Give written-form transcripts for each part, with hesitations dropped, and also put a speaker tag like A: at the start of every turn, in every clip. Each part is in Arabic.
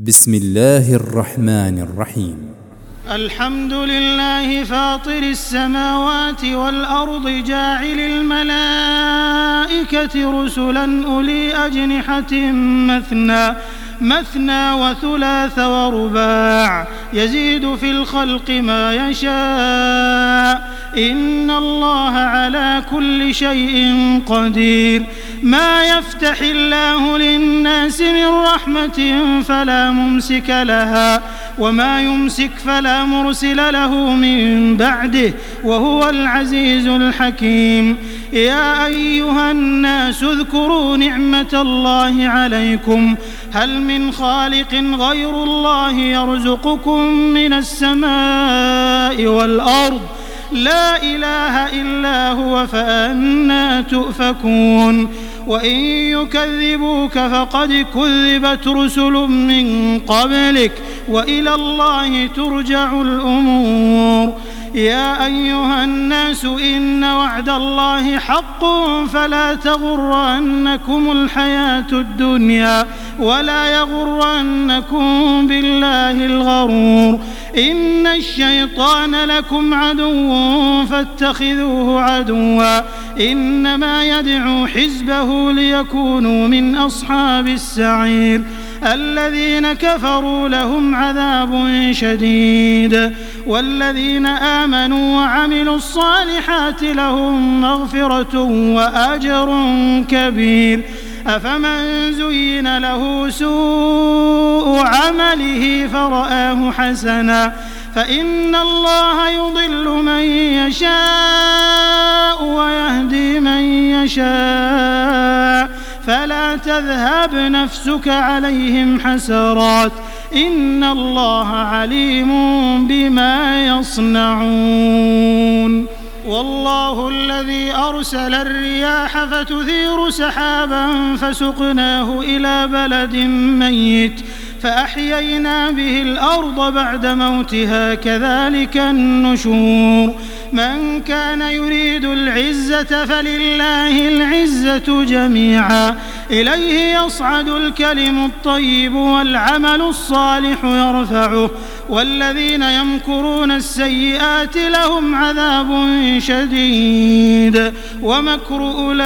A: بسم الله الرحمن الرحيم.
B: الحمد لله فاطر السماوات والأرض جاعل الملائكة رسلا أولي أجنحة مثنى وثلاث ورباع يزيد في الخلق ما يشاء إن الله على كل شيء قدير. ما يفتح الله للناس من رحمة فلا ممسك لها وما يمسك فلا مرسل له من بعده وهو العزيز الحكيم. يا أيها الناس اذكروا نعمة الله عليكم هل من خالق غير الله يرزقكم من السماء والأرض لا إله إلا هو فأنى تؤفكون. وإن يكذبوك فقد كذبت رسل من قبلك وإلى الله ترجع الأمور. يا أيها الناس إن وعد الله حق فلا تغرنكم الحياة الدنيا ولا يغرنكم بالله الغرور. إن الشيطان لكم عدو فاتخذوه عدوا إنما يدعو حزبه ليكونوا من أصحاب السعير. الذين كفروا لهم عذاب شديد والذين آمنوا وعملوا الصالحات لهم مغفرة وأجر كبير. أفمن زين له سوء عمله فرآه حسنا فإن الله يضل من يشاء ويهدي من يشاء فلا تذهب نفسك عليهم حسرات إن الله عليم بما يصنعون. والله الذي أرسل الرياح فتثير سحابا فسقناه إلى بلد ميت فأحيينا به الأرض بعد موتها كذلك النشور. من كان يريد العزة فلله العزة جميعا إليه يصعد الكلم الطيب والعمل الصالح يرفعه والذين يمكرون السيئات لهم عذاب شديد ومكر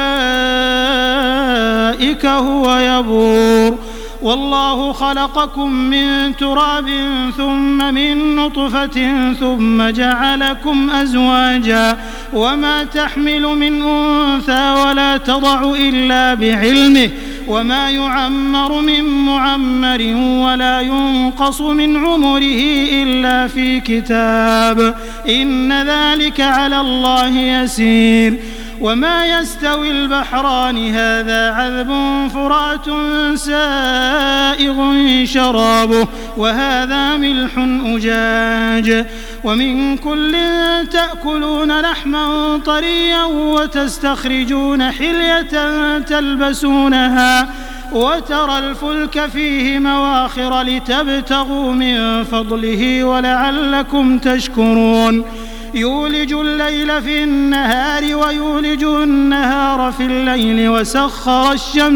B: أولئك هو يبور. والله خلقكم من تراب ثم من نطفة ثم جعلكم أزواجا وما تحمل من أنثى ولا تضع إلا بعلمه وما يعمر من معمر ولا ينقص من عمره إلا في كتاب إن ذلك على الله يسير. وما يستوي البحران هذا عذب فرات سائغ شرابه وهذا ملح أجاج ومن كل تأكلون لحما طريا وتستخرجون حلية تلبسونها وترى الفلك فيه مواخر لتبتغوا من فضله ولعلكم تشكرون. يولج الليل في النهار ويولج النهار في الليل وسخر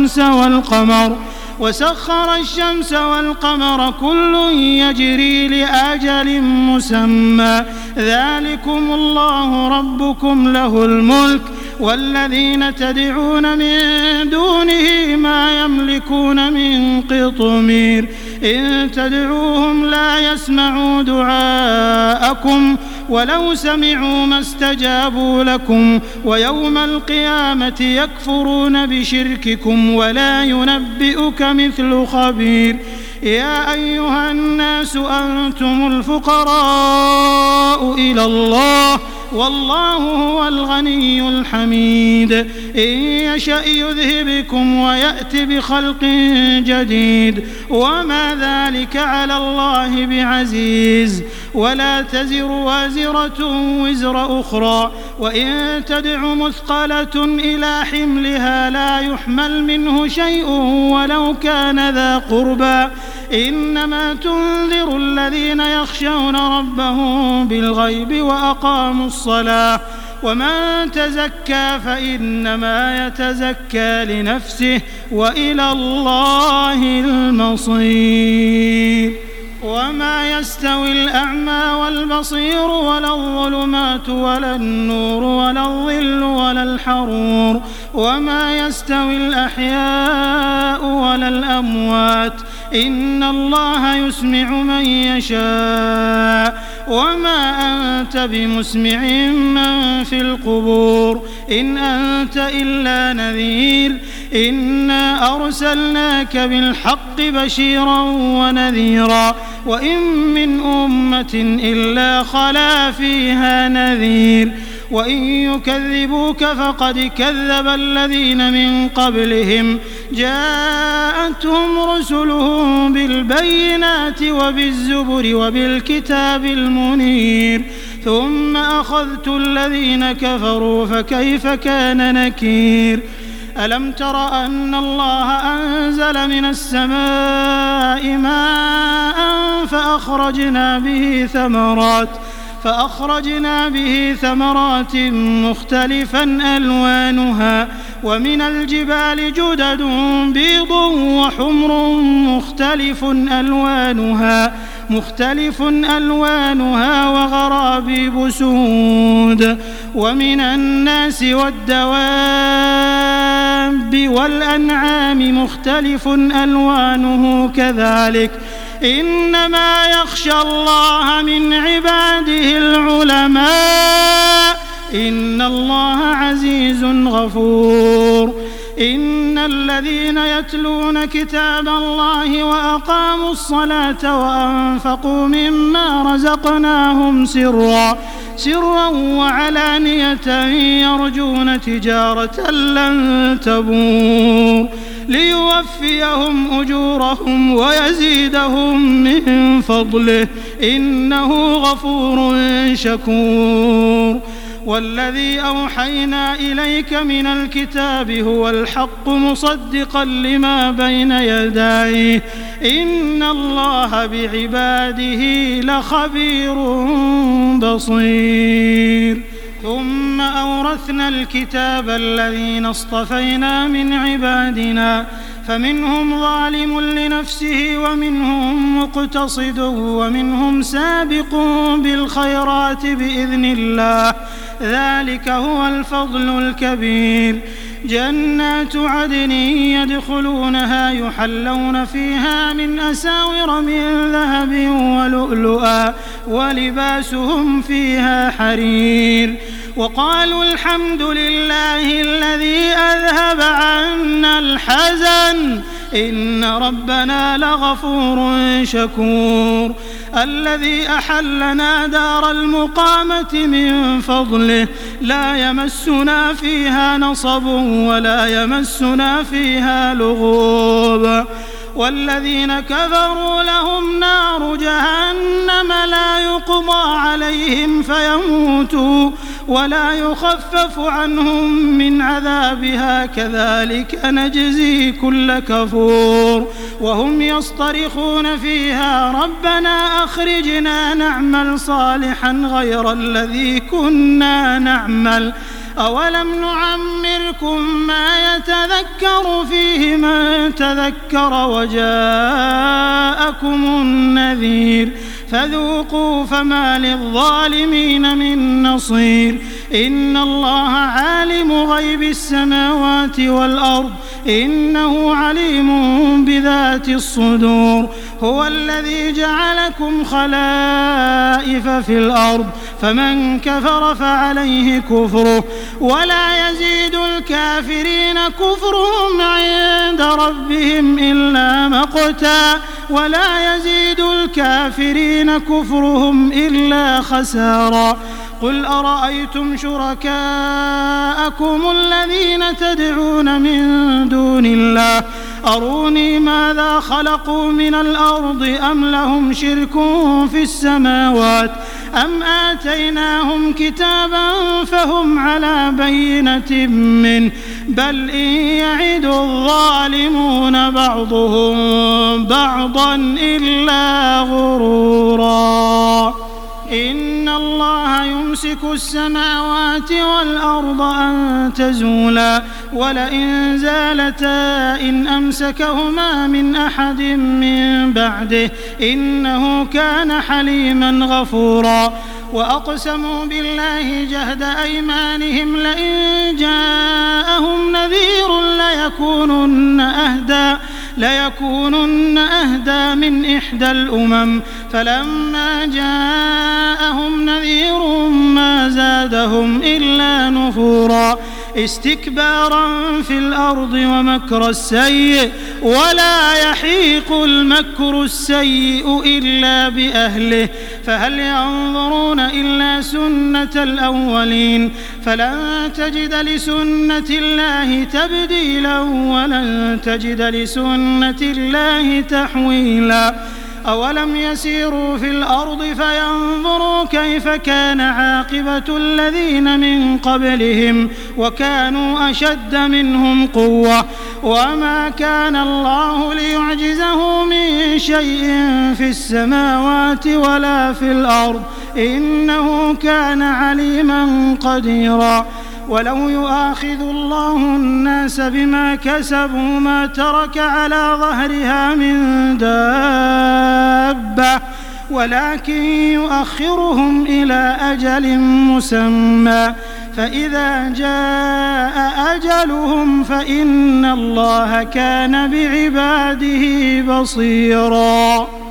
B: الشمس والقمر كل يجري لأجل مسمى ذلكم الله ربكم له الملك والذين تدعون من دونه ما يملكون من قطمير إن تدعوهم لا يسمعوا دعاءكم ولو سمعوا ما استجابوا لكم ويوم القيامة يكفرون بشرككم ولا ينبئك مثل خبير. يا أيها الناس أنتم الفقراء إلى الله والله هو الغني الحميد. إن يشأ يذهبكم ويأت بخلق جديد وما ذلك على الله بعزيز. ولا تزر وازرة وزر أخرى وإن تدع مثقلة إلى حملها لا يحمل منه شيء ولو كان ذا قربى إنما تنذر الذين يخشون ربهم بالغيب وأقاموا الصلاة ومن تزكى فإنما يتزكى لنفسه وإلى الله المصير. يستوي الأعمى والبصير ولا الظلمات ولا النور ولا الظل ولا الحرور وما يستوي الأحياء ولا الأموات إن الله يسمع من يشاء وما أنت بمسمع من في القبور إن أنت إلا نذير إنا أرسلناك بالحق بشيرا ونذيرا وإن من أمة إلا خلا فيها نذير وإن يكذبوك فقد كذب الذين من قبلهم جاءتهم رسلهم بالبينات وبالزبر وبالكتاب المنير ثم أخذت الذين كفروا فكيف كان نكير ألم تر أن الله أنزل من السماء ماء فأخرجنا به ثمرات مختلفا ألوانها ومن الجبال جدد بيض وحمر مختلف ألوانها وغرابيب سود ومن الناس والدواب والأنعام مختلف ألوانه كذلك إنما يخشى الله من عباده العلماء إن الله عزيز غفور إن الذين يتلون كتاب الله وأقاموا الصلاة وأنفقوا مما رزقناهم سرا وعلانية يرجون تجارة لن تبور ليوفيهم أجورهم ويزيدهم من فضله إنه غفور شكور والذي أوحينا إليك من الكتاب هو الحق مصدقا لما بين يديه إن الله بعباده لخبير بصير ثم أورثنا الكتاب الذين اصطفينا من عبادنا فمنهم ظالم لنفسه ومنهم مقتصد ومنهم سابق بالخيرات بإذن الله ذلك هو الفضل الكبير جنات عدن يدخلونها يحلون فيها من أساور من ذهب ولؤلؤا ولباسهم فيها حرير وقالوا الحمد لله الذي أذهب عنا الحزن إن ربنا لغفور شكور الذي أحلنا دار المقامة من فضله لا يمسنا فيها نصب ولا يمسنا فيها لغوب والذين كفروا لهم نار جهنم لا يقضى عليهم فيموتوا ولا يخفف عنهم من عذابها كذلك نجزي كل كفور وهم يصطرخون فيها ربنا أخرجنا نعمل صالحا غير الذي كنا نعمل أولم نعمركم ما يتذكر فيه من تذكر وجاءكم النذير فذوقوا فما للظالمين من نصير إن الله عالم غيب السماوات والأرض إنه عليم بذات الصدور هو الذي جعلكم خلائف في الأرض فمن كفر فعليه كفره ولا يزيد الكافرين كفرهم عند ربهم إلا مقتا ولا يزيد الكافرين كفرهم إلا خسارا قل أرأيتم شركاءكم الذين تدعون من دون الله أروني ماذا خلقوا من الأرض أم لهم شرك في السماوات أم آتيناهم كتابا فهم على بينة منه بل إن يعد الظالمون بعضهم بعضا إلا غرورا إن الله يمسك السماوات والأرض أن تزولا ولئن زالتا إن أمسكهما من أحد من بعده إنه كان حليما غفورا وأقسموا بالله جهد أيمانهم لئن جاءهم نذير ليكونن أهدى من إحدى الأمم فلما جاءهم نذير ما زادهم إلا نفورا استكبارا في الأرض ومكر السيء ولا يحيق المكر السيء إلا بأهله فهل ينظرون إلا سنة الأولين فلن تجد لسنة الله تبديلا ولن تجد لسنة الله تحويلا أولم يسيروا في الأرض فينظروا كيف كان عاقبة الذين من قبلهم وكانوا أشد منهم قوة وما كان الله ليعجزه من شيء في السماوات ولا في الأرض إنه كان عليما قديرا ولو يؤاخذ الله الناس بما كسبوا ما ترك على ظهرها من دابة ولكن يؤخرهم إلى أجل مسمى فإذا جاء أجلهم فإن الله كان بعباده بصيرا.